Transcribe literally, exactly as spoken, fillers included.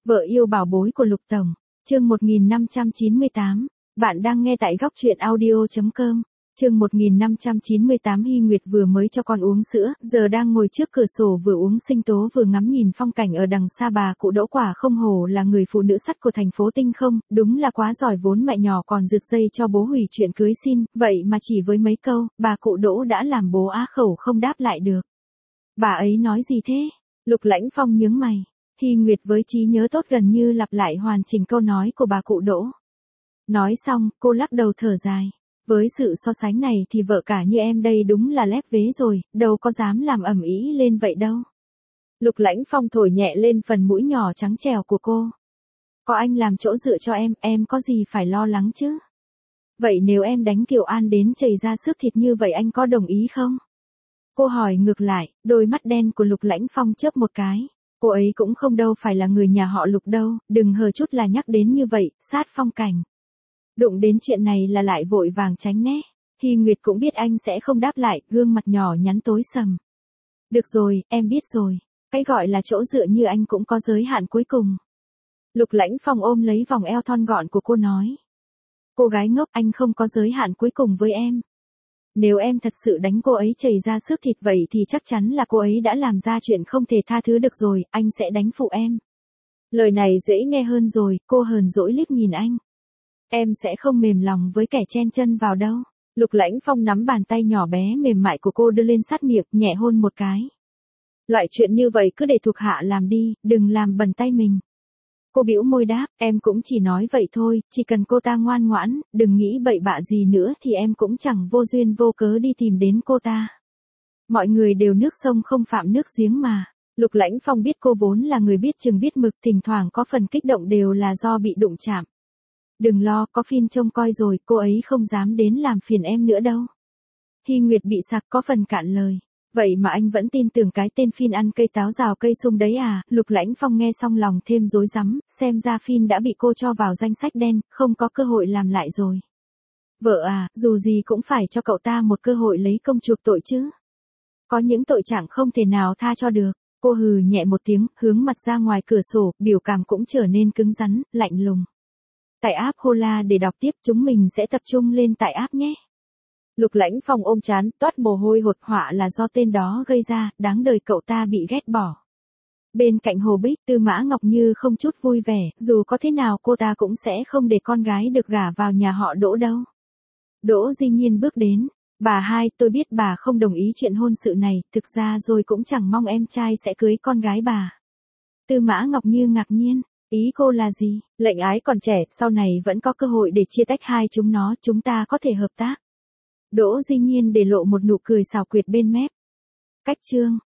Vợ yêu bảo bối của Lục Tổng, chương một nghìn năm trăm chín mươi tám, bạn đang nghe tại góc truyện audio chấm com. Chương một nghìn năm trăm chín mươi tám Hy Nguyệt vừa mới cho con uống sữa, giờ đang ngồi trước cửa sổ vừa uống sinh tố vừa ngắm nhìn phong cảnh ở đằng xa. Bà cụ Đỗ quả không hổ là người phụ nữ sắt của thành phố Tinh Không, đúng là quá giỏi, vốn mẹ nhỏ còn rượt dây cho bố hủy chuyện cưới xin, vậy mà chỉ với mấy câu, bà cụ Đỗ đã làm bố á khẩu không đáp lại được. Bà ấy nói gì thế? Lục Lãnh Phong nhướng mày. Hy Nguyệt với trí nhớ tốt gần như lặp lại hoàn chỉnh câu nói của bà cụ Đỗ. Nói xong, cô lắc đầu thở dài. Với sự so sánh này thì vợ cả như em đây đúng là lép vế rồi, đâu có dám làm ầm ĩ lên vậy đâu. Lục Lãnh Phong thổi nhẹ lên phần mũi nhỏ trắng trẻo của cô. Có anh làm chỗ dựa cho em, em có gì phải lo lắng chứ? Vậy nếu em đánh Kiều An đến chảy ra xước thịt như vậy anh có đồng ý không? Cô hỏi ngược lại, đôi mắt đen của Lục Lãnh Phong chớp một cái. Cô ấy cũng không đâu phải là người nhà họ Lục đâu, đừng hờ chút là nhắc đến như vậy, sát phong cảnh. Đụng đến chuyện này là lại vội vàng tránh né. Hy Nguyệt cũng biết anh sẽ không đáp lại, gương mặt nhỏ nhắn tối sầm. Được rồi, em biết rồi. Cái gọi là chỗ dựa như anh cũng có giới hạn cuối cùng. Lục Lãnh Phong ôm lấy vòng eo thon gọn của cô nói. Cô gái ngốc, anh không có giới hạn cuối cùng với em. Nếu em thật sự đánh cô ấy chảy ra xước thịt vậy thì chắc chắn là cô ấy đã làm ra chuyện không thể tha thứ được rồi, anh sẽ đánh phụ em. Lời này dễ nghe hơn rồi, cô hờn dỗi liếc nhìn anh. Em sẽ không mềm lòng với kẻ chen chân vào đâu. Lục Lãnh Phong nắm bàn tay nhỏ bé mềm mại của cô đưa lên sát miệng, nhẹ hôn một cái. Loại chuyện như vậy cứ để thuộc hạ làm đi, đừng làm bẩn tay mình. Cô bĩu môi đáp, em cũng chỉ nói vậy thôi, chỉ cần cô ta ngoan ngoãn, đừng nghĩ bậy bạ gì nữa thì em cũng chẳng vô duyên vô cớ đi tìm đến cô ta. Mọi người đều nước sông không phạm nước giếng mà. Lục Lãnh Phong biết cô vốn là người biết chừng biết mực, thỉnh thoảng có phần kích động đều là do bị đụng chạm. Đừng lo, có Phin trông coi rồi, cô ấy không dám đến làm phiền em nữa đâu. Hy Nguyệt bị sặc có phần cạn lời. Vậy mà anh vẫn tin tưởng cái tên Phin ăn cây táo rào cây sung đấy à? Lục Lãnh Phong nghe xong lòng thêm rối rắm, xem ra Phin đã bị cô cho vào danh sách đen, không có cơ hội làm lại rồi. Vợ à, dù gì cũng phải cho cậu ta một cơ hội lấy công chuộc tội chứ. Có những tội chẳng không thể nào tha cho được. Cô hừ nhẹ một tiếng, hướng mặt ra ngoài cửa sổ, biểu cảm cũng trở nên cứng rắn, lạnh lùng. Tải app Hola để đọc tiếp, chúng mình sẽ tập trung lên tải app nhé. Lục Lãnh Phong ôm trán, toát mồ hôi hột, họa là do tên đó gây ra, đáng đời cậu ta bị ghét bỏ. Bên cạnh Hồ Bích, Tư Mã Ngọc Như không chút vui vẻ, dù có thế nào cô ta cũng sẽ không để con gái được gả vào nhà họ Đỗ đâu. Đỗ Di Nhiên bước đến, bà hai, tôi biết bà không đồng ý chuyện hôn sự này, thực ra rồi cũng chẳng mong em trai sẽ cưới con gái bà. Tư Mã Ngọc Như ngạc nhiên. Ý cô là gì? Lệnh ái còn trẻ, sau này vẫn có cơ hội để chia tách hai chúng nó, chúng ta có thể hợp tác. Đỗ Di Nhiên để lộ một nụ cười xảo quyệt bên mép. Cách chương.